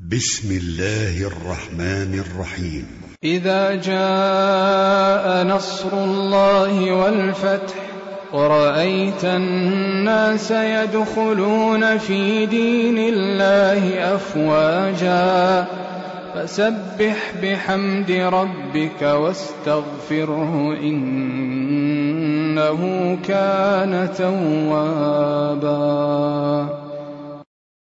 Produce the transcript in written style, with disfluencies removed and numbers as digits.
بسم الله الرحمن الرحيم. إذا جاء نصر الله والفتح ورأيت الناس يدخلون في دين الله أفواجا فسبح بحمد ربك واستغفره إنه كان توابا.